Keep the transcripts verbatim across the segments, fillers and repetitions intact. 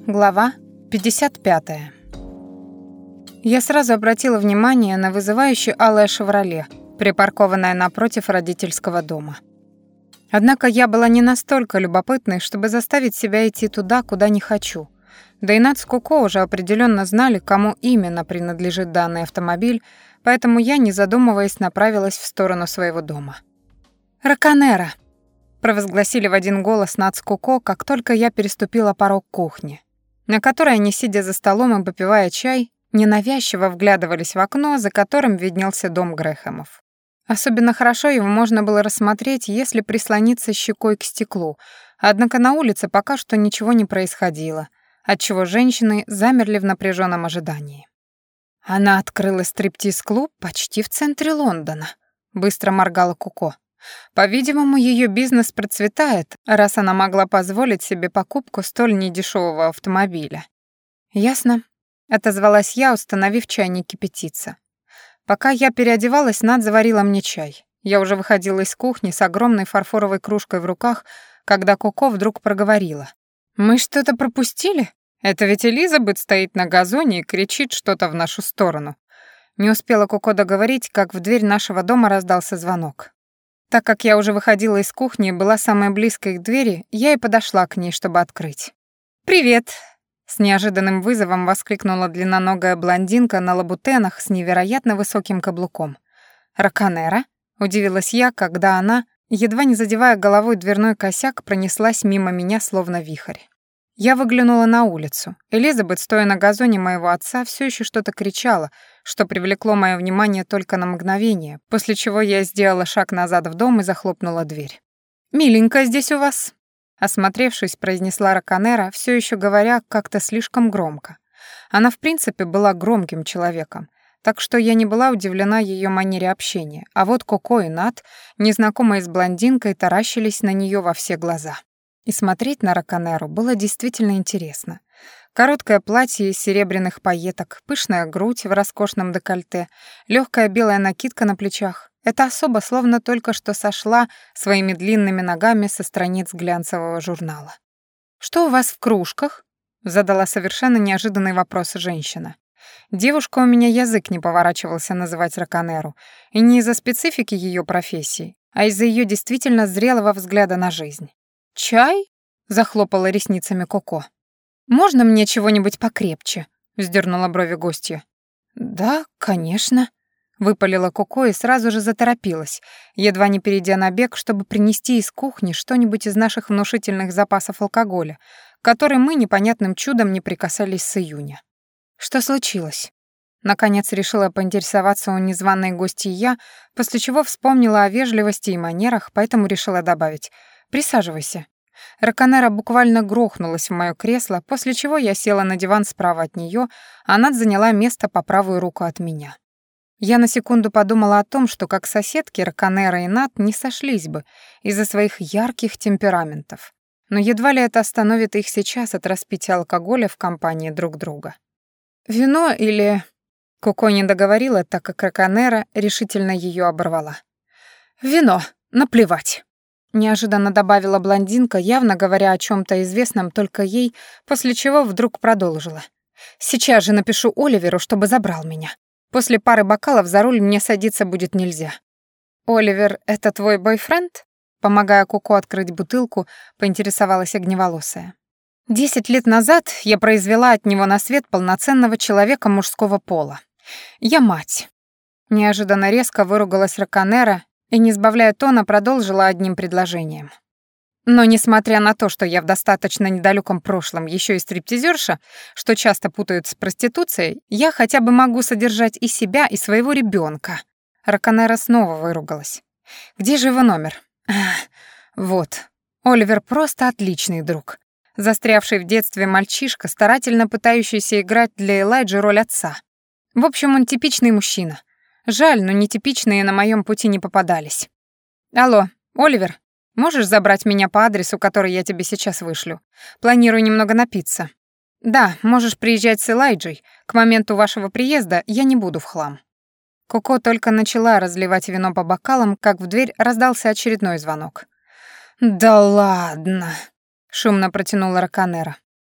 Глава пятьдесят пятая. Я сразу обратила внимание на вызывающее алое «Шевроле», припаркованное напротив родительского дома. Однако я была не настолько любопытной, чтобы заставить себя идти туда, куда не хочу. Да и Нат с Коко уже определенно знали, кому именно принадлежит данный автомобиль, поэтому я, не задумываясь, направилась в сторону своего дома. «Раконера!» — провозгласили в один голос Нат с Коко, как только я переступила порог кухни, на которой они, сидя за столом и попивая чай, ненавязчиво вглядывались в окно, за которым виднелся дом Грэхэмов. Особенно хорошо его можно было рассмотреть, если прислониться щекой к стеклу, однако на улице пока что ничего не происходило, отчего женщины замерли в напряженном ожидании. «Она открыла стриптиз-клуб почти в центре Лондона», — быстро моргала Коко. «По-видимому, ее бизнес процветает, раз она могла позволить себе покупку столь недешевого автомобиля». «Ясно», — отозвалась я, установив чайник кипятиться. Пока я переодевалась, Нат заварила мне чай. Я уже выходила из кухни с огромной фарфоровой кружкой в руках, когда Коко вдруг проговорила. «Мы что-то пропустили? Это ведь Элизабет стоит на газоне и кричит что-то в нашу сторону». Не успела Коко договорить, как в дверь нашего дома раздался звонок. Так как я уже выходила из кухни и была самой близкой к двери, я и подошла к ней, чтобы открыть. «Привет!» — с неожиданным вызовом воскликнула длинноногая блондинка на лабутенах с невероятно высоким каблуком. «Раконера?» — удивилась я, когда она, едва не задевая головой дверной косяк, пронеслась мимо меня словно вихрь. Я выглянула на улицу. Элизабет, стоя на газоне моего отца, все еще что-то кричала, что привлекло мое внимание только на мгновение, после чего я сделала шаг назад в дом и захлопнула дверь. «Миленько здесь у вас», — осмотревшись, произнесла Раконера, все еще говоря как-то слишком громко. Она, в принципе, была громким человеком, так что я не была удивлена ее манере общения, а вот Коко и Нат, незнакомые с блондинкой, таращились на нее во все глаза. И смотреть на Раконеру было действительно интересно. Короткое платье из серебряных пайеток, пышная грудь в роскошном декольте, легкая белая накидка на плечах. Эта особа словно только что сошла своими длинными ногами со страниц глянцевого журнала. «Что у вас в кружках?» — задала совершенно неожиданный вопрос женщина. Девушка, у меня язык не поворачивался называть Раконеру, и не из-за специфики ее профессии, а из-за ее действительно зрелого взгляда на жизнь. «Чай?» — захлопала ресницами Коко. «Можно мне чего-нибудь покрепче?» — вздернула брови гостья. «Да, конечно», — выпалила Коко и сразу же заторопилась, едва не перейдя на бег, чтобы принести из кухни что-нибудь из наших внушительных запасов алкоголя, к которым мы непонятным чудом не прикасались с июня. «Что случилось?» Наконец решила поинтересоваться у незваной гостьи я, после чего вспомнила о вежливости и манерах, поэтому решила добавить: «Присаживайся». Раконера буквально грохнулась в моё кресло, после чего я села на диван справа от неё, а Нат заняла место по правую руку от меня. Я на секунду подумала о том, что как соседки Раконера и Нат не сошлись бы из-за своих ярких темпераментов. Но едва ли это остановит их сейчас от распития алкоголя в компании друг друга. «Вино или...» Коко не договорила, так как Раконера решительно её оборвала. «Вино, наплевать», — неожиданно добавила блондинка, явно говоря о чём-то известном только ей, после чего вдруг продолжила. «Сейчас же напишу Оливеру, чтобы забрал меня. После пары бокалов за руль мне садиться будет нельзя». «Оливер — это твой бойфренд?» Помогая Коко открыть бутылку, поинтересовалась огневолосая. «Десять лет назад я произвела от него на свет полноценного человека мужского пола. Я мать». Неожиданно резко выругалась Раконера и, не сбавляя тона, продолжила одним предложением. «Но несмотря на то, что я в достаточно недалёком прошлом ещё и стриптизерша, что часто путают с проституцией, я хотя бы могу содержать и себя, и своего ребёнка». Раконера снова выругалась. «Где же его номер?» Ах, «Вот. Оливер просто отличный друг. Застрявший в детстве мальчишка, старательно пытающийся играть для Элайджи роль отца. В общем, он типичный мужчина. Жаль, но нетипичные на моем пути не попадались. Алло, Оливер, можешь забрать меня по адресу, который я тебе сейчас вышлю? Планирую немного напиться. Да, можешь приезжать с Элайджей. К моменту вашего приезда я не буду в хлам». Коко только начала разливать вино по бокалам, как в дверь раздался очередной звонок. «Да ладно!» — шумно протянула Раконера.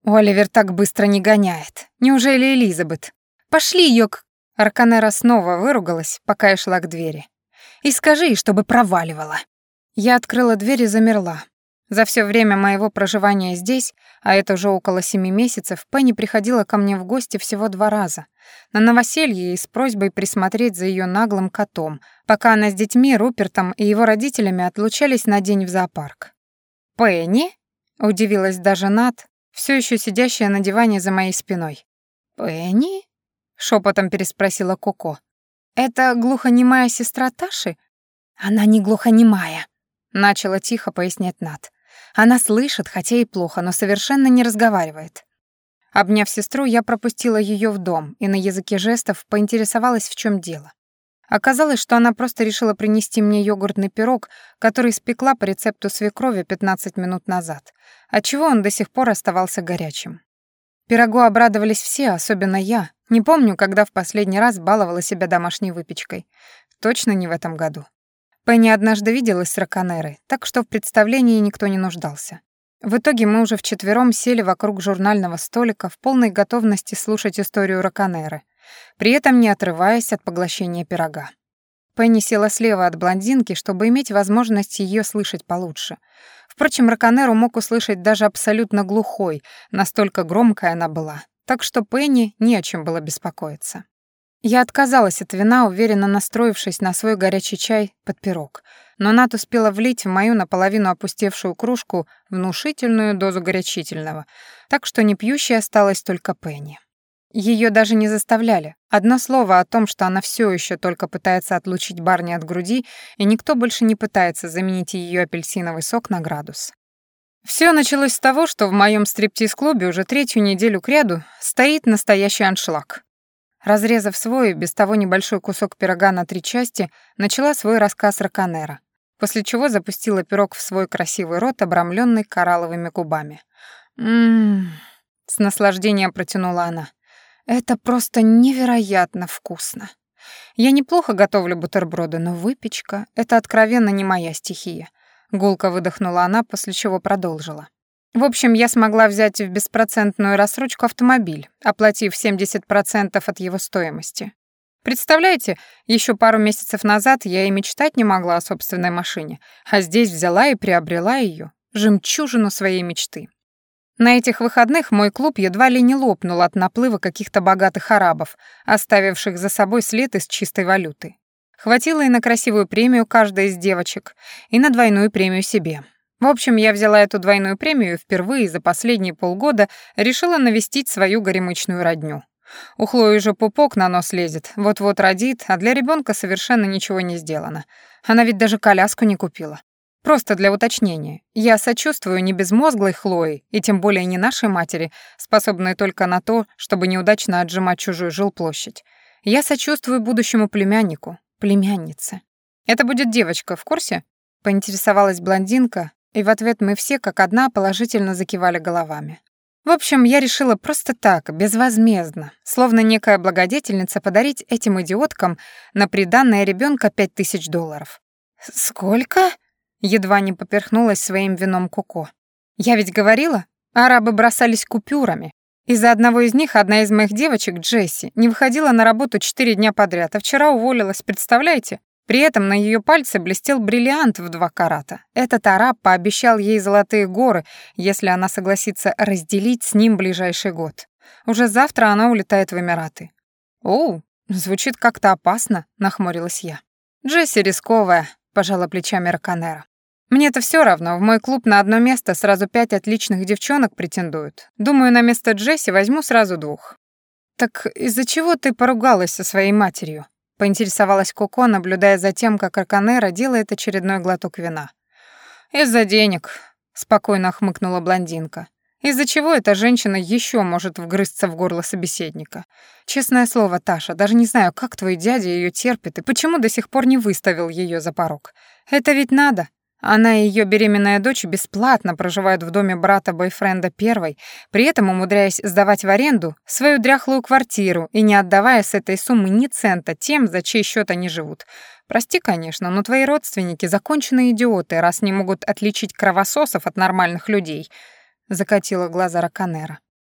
Оливер так быстро не гоняет. Неужели Элизабет? Пошли ее к... Раконера снова выругалась, пока я шла к двери. И скажи ей, чтобы проваливала. Я открыла дверь и замерла. За все время моего проживания здесь, а это уже около семи месяцев, Пенни приходила ко мне в гости всего два раза. На новоселье и с просьбой присмотреть за ее наглым котом, пока она с детьми, Рупертом и его родителями отлучались на день в зоопарк. «Пенни?» — удивилась даже Нат, все еще сидящая на диване за моей спиной. «Пенни?» — шепотом переспросила Коко. «Это глухонемая сестра Таши?» «Она не глухонемая», — начала тихо пояснять Нат. «Она слышит, хотя и плохо, но совершенно не разговаривает». Обняв сестру, я пропустила ее в дом и на языке жестов поинтересовалась, в чем дело. Оказалось, что она просто решила принести мне йогуртный пирог, который испекла по рецепту свекрови пятнадцать минут назад, отчего он до сих пор оставался горячим. Пирогу обрадовались все, особенно я. Не помню, когда в последний раз баловала себя домашней выпечкой. Точно не в этом году. Пенни однажды виделась с Раконерой, так что в представлении никто не нуждался. В итоге мы уже вчетвером сели вокруг журнального столика в полной готовности слушать историю Раконеры, при этом не отрываясь от поглощения пирога. Пенни села слева от блондинки, чтобы иметь возможность ее слышать получше. Впрочем, Раконеру мог услышать даже абсолютно глухой, настолько громкая она была, так что Пенни не о чем было беспокоиться. Я отказалась от вина, уверенно настроившись на свой горячий чай под пирог, но Нат успела влить в мою наполовину опустевшую кружку внушительную дозу горячительного, так что непьющей осталась только Пенни. Ее даже не заставляли. Одно слово о том, что она все еще только пытается отлучить Барни от груди, и никто больше не пытается заменить ее апельсиновый сок на градус. Все началось с того, что в моем стриптиз-клубе уже третью неделю кряду стоит настоящий аншлаг. Разрезав свой, без того небольшой кусок пирога на три части, начала свой рассказ Раконера, после чего запустила пирог в свой красивый рот, обрамленный коралловыми губами. «М-м-м», с наслаждением протянула она. «Это просто невероятно вкусно. Я неплохо готовлю бутерброды, но выпечка — это откровенно не моя стихия». Гулко выдохнула она, после чего продолжила. В общем, я смогла взять в беспроцентную рассрочку автомобиль, оплатив семьдесят процентов от его стоимости. Представляете, еще пару месяцев назад я и мечтать не могла о собственной машине, а здесь взяла и приобрела ее, жемчужину своей мечты. На этих выходных мой клуб едва ли не лопнул от наплыва каких-то богатых арабов, оставивших за собой след из чистой валюты. Хватило и на красивую премию каждой из девочек, и на двойную премию себе. В общем, я взяла эту двойную премию и впервые за последние полгода решила навестить свою горемычную родню. У Хлои же пупок на нос лезет, вот-вот родит, а для ребенка совершенно ничего не сделано. Она ведь даже коляску не купила. Просто для уточнения. Я сочувствую не безмозглой Хлое, и тем более не нашей матери, способной только на то, чтобы неудачно отжимать чужую жилплощадь. Я сочувствую будущему племяннику, племяннице. «Это будет девочка, в курсе?» — поинтересовалась блондинка, и в ответ мы все как одна положительно закивали головами. В общем, я решила просто так, безвозмездно, словно некая благодетельница, подарить этим идиоткам на приданное ребенка пять тысяч долларов. «Сколько?» — едва не поперхнулась своим вином Коко. «Я ведь говорила, арабы бросались купюрами. Из-за одного из них одна из моих девочек, Джесси, не выходила на работу четыре дня подряд, а вчера уволилась, представляете? При этом на ее пальце блестел бриллиант в два карата. Этот араб пообещал ей золотые горы, если она согласится разделить с ним ближайший год. Уже завтра она улетает в Эмираты. «Оу, звучит как-то опасно», — нахмурилась я. «Джесси рисковая», — пожала плечами Раконера. «Мне-то все равно, в мой клуб на одно место сразу пять отличных девчонок претендуют. Думаю, на место Джесси возьму сразу двух». «Так из-за чего ты поругалась со своей матерью?» — поинтересовалась Коко, наблюдая за тем, как Раконера делает очередной глоток вина. «Из-за денег», — спокойно хмыкнула блондинка. «Из-за чего эта женщина еще может вгрызться в горло собеседника? Честное слово, Таша, даже не знаю, как твой дядя ее терпит и почему до сих пор не выставил ее за порог. Это ведь надо. Она и ее беременная дочь бесплатно проживают в доме брата-бойфренда первой, при этом умудряясь сдавать в аренду свою дряхлую квартиру и не отдавая с этой суммы ни цента тем, за чей счет они живут. Прости, конечно, но твои родственники — законченные идиоты, раз не могут отличить кровососов от нормальных людей», — закатила глаза Раконера.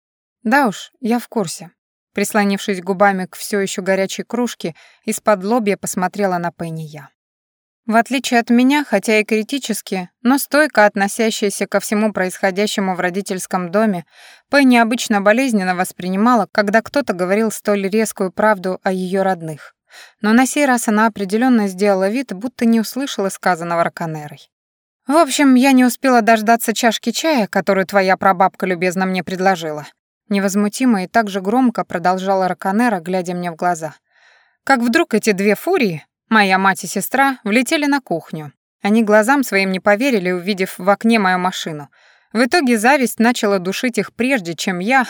Да уж, я в курсе. Прислонившись губами к все еще горячей кружке, из-под лобья посмотрела на Пенни я. В отличие от меня, хотя и критически, но стойко относящаяся ко всему происходящему в родительском доме, Пенни обычно болезненно воспринимала, когда кто-то говорил столь резкую правду о ее родных. Но на сей раз она определенно сделала вид, будто не услышала сказанного Раконерой. «В общем, я не успела дождаться чашки чая, которую твоя прабабка любезно мне предложила». Невозмутимо и так же громко продолжала Раконера, глядя мне в глаза. Как вдруг эти две фурии, моя мать и сестра, влетели на кухню. Они глазам своим не поверили, увидев в окне мою машину. В итоге зависть начала душить их прежде, чем я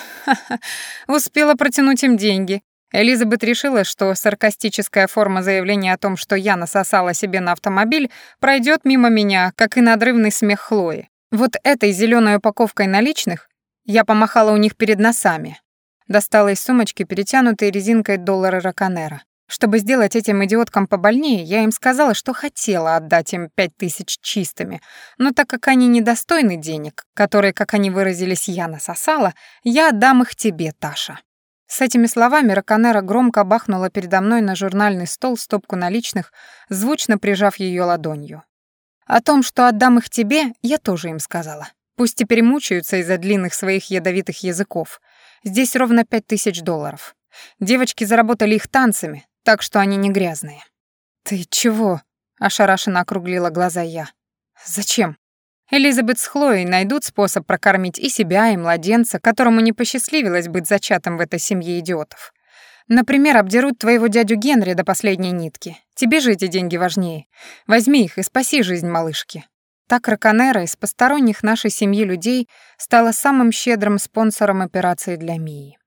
успела протянуть им деньги. Элизабет решила, что саркастическая форма заявления о том, что я насосала себе на автомобиль, пройдет мимо меня, как и надрывный смех Хлои. Вот этой зеленой упаковкой наличных я помахала у них перед носами. Достала из сумочки перетянутые резинкой доллары Раконера. Чтобы сделать этим идиоткам побольнее, я им сказала, что хотела отдать им пять тысяч чистыми, но так как они недостойны денег, которые, как они выразились, я насосала, я отдам их тебе, Таша. С этими словами Раконера громко бахнула передо мной на журнальный стол стопку наличных, звучно прижав ее ладонью. О том, что отдам их тебе, я тоже им сказала. Пусть теперь мучаются из-за длинных своих ядовитых языков. Здесь ровно пять тысяч долларов. Девочки заработали их танцами, так что они не грязные. «Ты чего?» — ошарашенно округлила глаза я. «Зачем?» Элизабет с Хлоей найдут способ прокормить и себя, и младенца, которому не посчастливилось быть зачатым в этой семье идиотов. Например, обдерут твоего дядю Генри до последней нитки. Тебе же эти деньги важнее. Возьми их и спаси жизнь малышки». Так Раконера из посторонних нашей семьи людей стала самым щедрым спонсором операции для Мии.